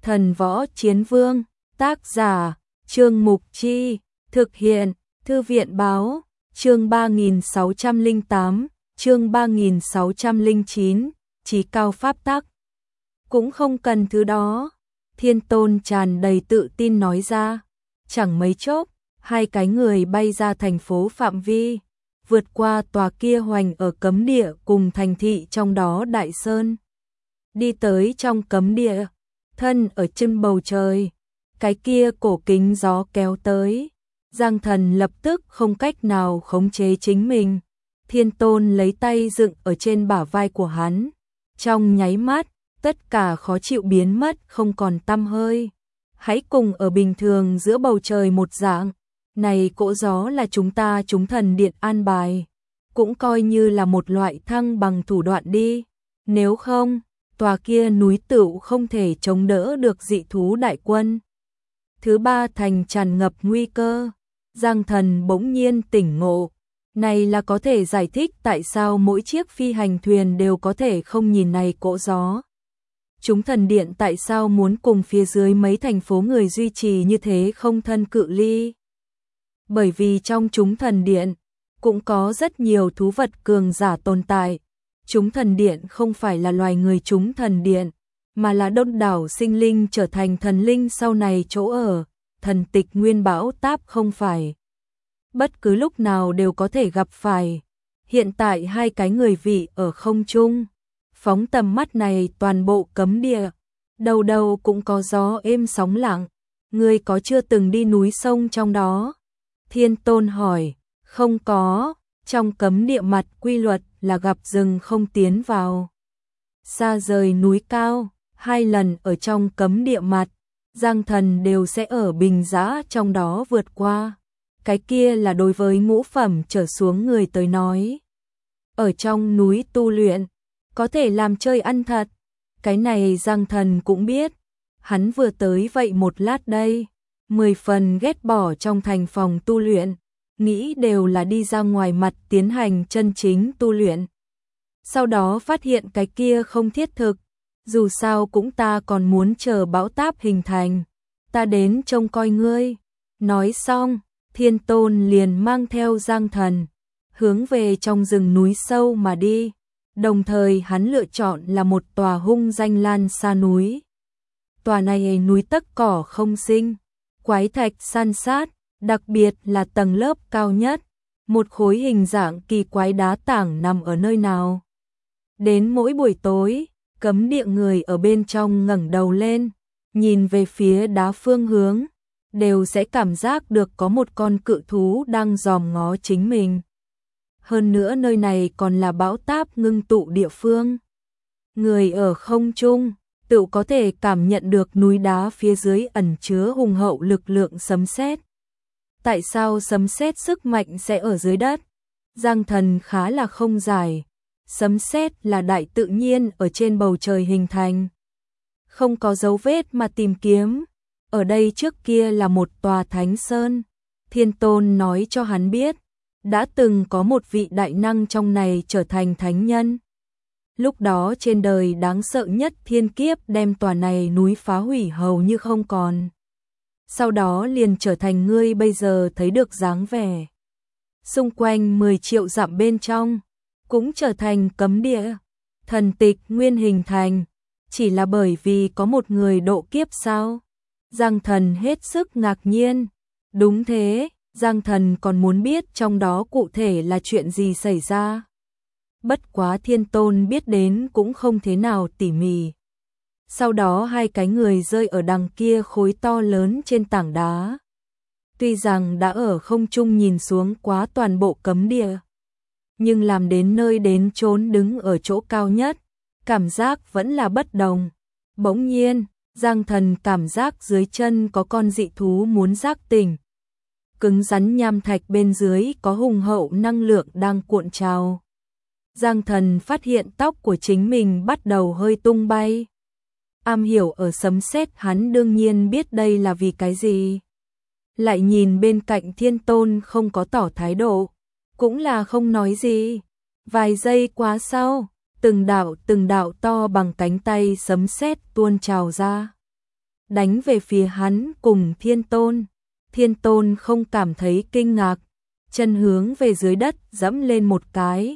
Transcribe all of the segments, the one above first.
Thần Võ Chiến Vương, tác giả, Trương Mục Chi, thực hiện, Thư viện Báo, chương 3608, chương 3609, Chí cao pháp tắc. Cũng không cần thứ đó, Thiên Tôn tràn đầy tự tin nói ra. Chẳng mấy chốc, hai cái người bay ra thành phố phạm vi, vượt qua tòa kia hoành ở cấm địa cùng thành thị trong đó Đại Sơn. Đi tới trong cấm địa, thân ở trên bầu trời, cái kia cổ kính gió kéo tới. Giang Thần lập tức không cách nào khống chế chính mình. Thiên Tôn lấy tay dựng ở trên bả vai của hắn. Trong nháy mắt, tất cả khó chịu biến mất không còn tăm hơi. Hãy cùng ở bình thường giữa bầu trời một dạng. Này cỗ gió là chúng thần điện an bài. Cũng coi như là một loại thăng bằng thủ đoạn đi. Nếu không, tòa kia núi tựu không thể chống đỡ được dị thú đại quân. Thứ ba thành tràn ngập nguy cơ. Giang Thần bỗng nhiên tỉnh ngộ. Này là có thể giải thích tại sao mỗi chiếc phi hành thuyền đều có thể không nhìn này cỗ gió. Chúng thần điện tại sao muốn cùng phía dưới mấy thành phố người duy trì như thế không thân cự ly. Bởi vì trong chúng thần điện cũng có rất nhiều thú vật cường giả tồn tại. Chúng thần điện không phải là loài người chúng thần điện, mà là đông đảo sinh linh trở thành thần linh sau này chỗ ở. Thần tịch nguyên bão táp không phải bất cứ lúc nào đều có thể gặp phải. Hiện tại hai cái người vị ở không trung, phóng tầm mắt này toàn bộ cấm địa, đầu đầu cũng có gió êm sóng lặng. Ngươi có chưa từng đi núi sông trong đó? Thiên Tôn hỏi. Không có, trong cấm địa mặt quy luật là gặp rừng không tiến vào. Xa rời núi cao, 2 lần ở trong cấm địa mặt, Giang Thần đều sẽ ở bình dã trong đó vượt qua. Cái kia là đối với ngũ phẩm trở xuống người tới nói. Ở trong núi tu luyện, có thể làm chơi ăn thật. Cái này Giang Thần cũng biết. Hắn vừa tới vậy một lát đây, 10 phần ghét bỏ trong thành phòng tu luyện, nghĩ đều là đi ra ngoài mặt tiến hành chân chính tu luyện. Sau đó phát hiện cái kia không thiết thực, dù sao cũng ta còn muốn chờ bão táp hình thành, ta đến trông coi ngươi. Nói xong, Thiên Tôn liền mang theo Giang Thần, hướng về trong rừng núi sâu mà đi, đồng thời hắn lựa chọn là một tòa hung danh lan xa núi. Tòa này núi tất cỏ không sinh, quái thạch san sát, đặc biệt là tầng lớp cao nhất, một khối hình dạng kỳ quái đá tảng nằm ở nơi nào. Đến mỗi buổi tối, cấm địa người ở bên trong ngẩng đầu lên, nhìn về phía đá phương hướng, đều sẽ cảm giác được có một con cự thú đang dòm ngó chính mình. Hơn nữa nơi này còn là bão táp ngưng tụ địa phương. Người ở không trung tự có thể cảm nhận được núi đá phía dưới ẩn chứa hùng hậu lực lượng sấm sét. Tại sao sấm sét sức mạnh sẽ ở dưới đất? Giang Thần khá là không giải. Sấm sét là đại tự nhiên ở trên bầu trời hình thành. Không có dấu vết mà tìm kiếm. Ở đây trước kia là một tòa thánh sơn. Thiên Tôn nói cho hắn biết, đã từng có một vị đại năng trong này trở thành thánh nhân. Lúc đó trên đời đáng sợ nhất thiên kiếp đem tòa này núi phá hủy hầu như không còn. Sau đó liền trở thành ngươi bây giờ thấy được dáng vẻ. Xung quanh 10 triệu dặm bên trong, cũng trở thành cấm địa. Thần tịch nguyên hình thành, chỉ là bởi vì có một người độ kiếp sao? Giang Thần hết sức ngạc nhiên. Đúng thế, Giang Thần còn muốn biết trong đó cụ thể là chuyện gì xảy ra. Bất quá Thiên Tôn biết đến cũng không thế nào tỉ mỉ. Sau đó hai cái người rơi ở đằng kia khối to lớn trên tảng đá. Tuy rằng đã ở không trung nhìn xuống quá toàn bộ cấm địa, nhưng làm đến nơi đến chốn đứng ở chỗ cao nhất, cảm giác vẫn là bất đồng. Bỗng nhiên, Giang Thần cảm giác dưới chân có con dị thú muốn giác tỉnh. Cứng rắn nham thạch bên dưới có hùng hậu năng lượng đang cuộn trào. Giang Thần phát hiện tóc của chính mình bắt đầu hơi tung bay. Am hiểu ở sấm sét hắn đương nhiên biết đây là vì cái gì. Lại nhìn bên cạnh Thiên Tôn không có tỏ thái độ, cũng là không nói gì. Vài giây quá sau, từng đạo to bằng cánh tay sấm sét tuôn trào ra. đánh về phía hắn cùng Thiên Tôn. Thiên Tôn không cảm thấy kinh ngạc, chân hướng về dưới đất dẫm lên một cái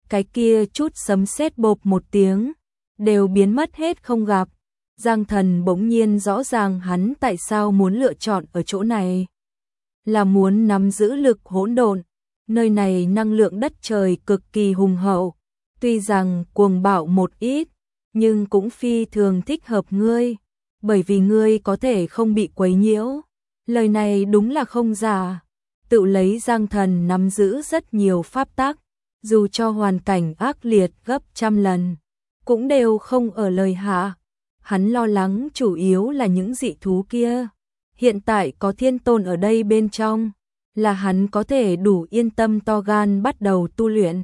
kia chút sấm sét bộp một tiếng, đều biến mất hết không gặp. Giang Thần bỗng nhiên rõ ràng hắn tại sao muốn lựa chọn ở chỗ này. Là muốn nắm giữ lực hỗn độn, nơi này năng lượng đất trời cực kỳ hùng hậu, tuy rằng cuồng bạo một ít, nhưng cũng phi thường thích hợp ngươi, bởi vì ngươi có thể không bị quấy nhiễu. Lời này đúng là không giả. Tự lấy Giang Thần nắm giữ rất nhiều pháp tắc, dù cho hoàn cảnh ác liệt gấp trăm lần, cũng đều không ở lời hạ. Hắn lo lắng chủ yếu là những dị thú kia. Hiện tại có Thiên Tôn ở đây bên trong, là hắn có thể đủ yên tâm to gan bắt đầu tu luyện.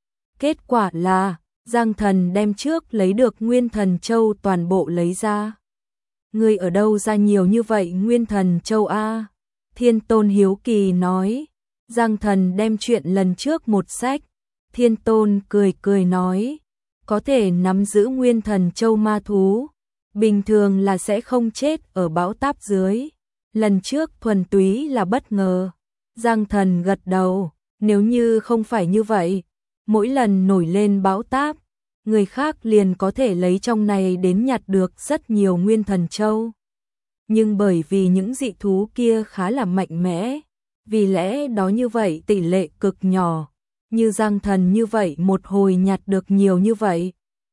Kết quả là, Giang Thần đem trước lấy được Nguyên Thần Châu toàn bộ lấy ra. Ngươi ở đâu ra nhiều như vậy Nguyên Thần Châu a? Thiên Tôn hiếu kỳ nói. Giang Thần đem chuyện lần trước một sách. Thiên Tôn cười cười nói, có thể nắm giữ Nguyên Thần Châu ma thú, bình thường là sẽ không chết ở bão táp dưới. Lần trước thuần túy là bất ngờ. Giang Thần gật đầu, nếu như không phải như vậy, mỗi lần nổi lên bão táp, người khác liền có thể lấy trong này đến nhặt được rất nhiều Nguyên Thần Châu. Nhưng bởi vì những dị thú kia khá là mạnh mẽ, vì lẽ đó như vậy tỷ lệ cực nhỏ, như Giang Thần như vậy một hồi nhặt được nhiều như vậy.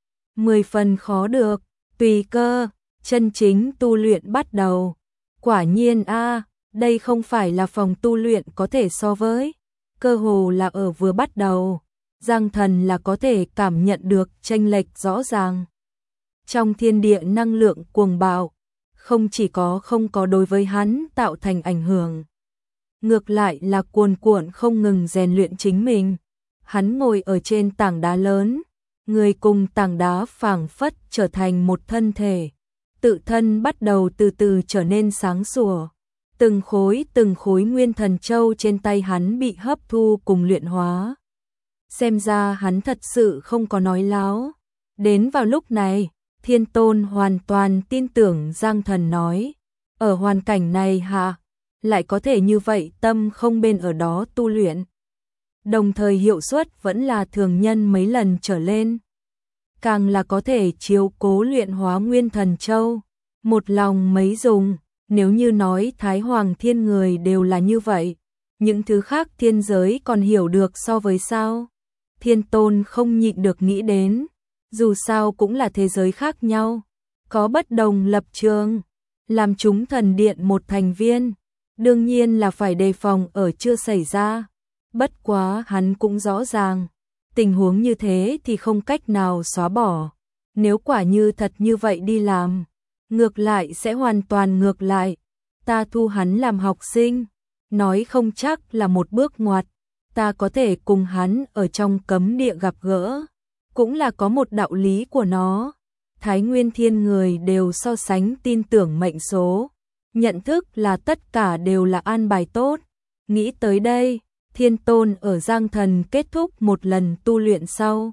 10 phần khó được, tùy cơ, chân chính tu luyện bắt đầu. Quả nhiên a, đây không phải là phòng tu luyện có thể so với, cơ hồ là ở vừa bắt đầu. Giang Thần là có thể cảm nhận được chênh lệch rõ ràng. Trong thiên địa năng lượng cuồng bạo, không chỉ không có đối với hắn tạo thành ảnh hưởng, ngược lại là cuồn cuộn không ngừng rèn luyện chính mình. Hắn ngồi ở trên tảng đá lớn, người cùng tảng đá phảng phất trở thành một thân thể, tự thân bắt đầu từ từ trở nên sáng sủa. Từng khối Nguyên Thần Châu trên tay hắn bị hấp thu cùng luyện hóa. Xem ra hắn thật sự không có nói láo. Đến vào lúc này, Thiên Tôn hoàn toàn tin tưởng Giang Thần nói. Ở hoàn cảnh này hạ, lại có thể như vậy tâm không bên ở đó tu luyện. Đồng thời hiệu suất vẫn là thường nhân mấy lần trở lên. Càng là có thể chiếu cố luyện hóa Nguyên Thần Châu. Một lòng mấy dùng, nếu như nói Thái Hoàng Thiên người đều là như vậy, những thứ khác thiên giới còn hiểu được so với sao? Thiên Tôn không nhịn được nghĩ đến, dù sao cũng là thế giới khác nhau, có bất đồng lập trường, làm chúng thần điện một thành viên, đương nhiên là phải đề phòng ở chưa xảy ra. Bất quá hắn cũng rõ ràng, tình huống như thế thì không cách nào xóa bỏ, nếu quả như thật như vậy đi làm, ngược lại sẽ hoàn toàn ngược lại. Ta thu hắn làm học sinh, nói không chắc là một bước ngoặt, ta có thể cùng hắn ở trong cấm địa gặp gỡ, cũng là có một đạo lý của nó. Thái Nguyên Thiên người đều so sánh tin tưởng mệnh số, nhận thức là tất cả đều là an bài tốt. Nghĩ tới đây, Thiên Tôn ở Giang Thần kết thúc một lần tu luyện sau,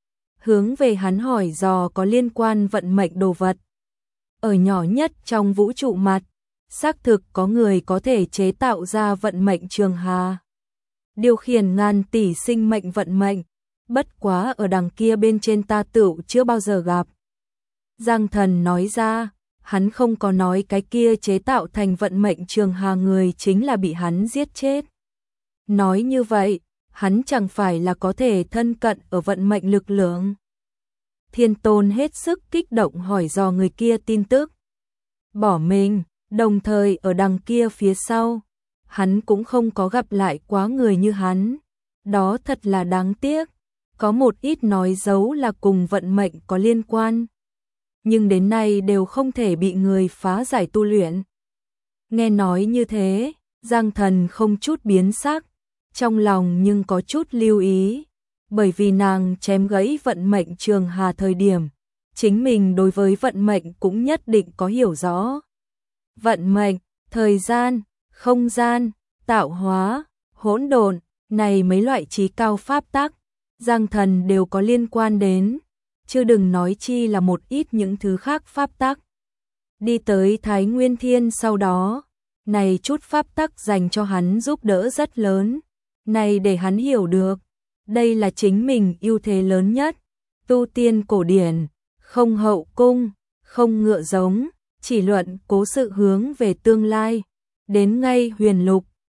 hướng về hắn hỏi dò có liên quan vận mệnh đồ vật. Ở nhỏ nhất trong vũ trụ mặt, xác thực có người có thể chế tạo ra vận mệnh trường hà, điều khiển ngàn tỷ sinh mệnh vận mệnh, bất quá ở đằng kia bên trên ta tựu chưa bao giờ gặp. Giang Thần nói ra, hắn không có nói cái kia chế tạo thành vận mệnh trường hà người chính là bị hắn giết chết. Nói như vậy, hắn chẳng phải là có thể thân cận ở vận mệnh lực lượng. Thiên Tôn hết sức kích động hỏi dò người kia tin tức. Bỏ mình, đồng thời ở đằng kia phía sau, hắn cũng không có gặp lại quá người như hắn. Đó thật là đáng tiếc, có một ít nói dấu là cùng vận mệnh có liên quan, nhưng đến nay đều không thể bị người phá giải tu luyện. Nghe nói như thế, Giang Thần không chút biến sắc, trong lòng nhưng có chút lưu ý, bởi vì nàng chém gãy vận mệnh trường hà thời điểm, chính mình đối với vận mệnh cũng nhất định có hiểu rõ. Vận mệnh, thời gian, không gian, tạo hóa, hỗn độn, này mấy loại trí cao pháp tắc, Giang Thần đều có liên quan đến, chứ đừng nói chi là một ít những thứ khác pháp tắc. đi tới Thái Nguyên Thiên sau đó, này chút pháp tắc dành cho hắn giúp đỡ rất lớn, này để hắn hiểu được, đây là chính mình ưu thế lớn nhất, tu tiên cổ điển, không hậu cung, không ngựa giống, chỉ luận cố sự hướng về tương lai, đến ngay huyền lục,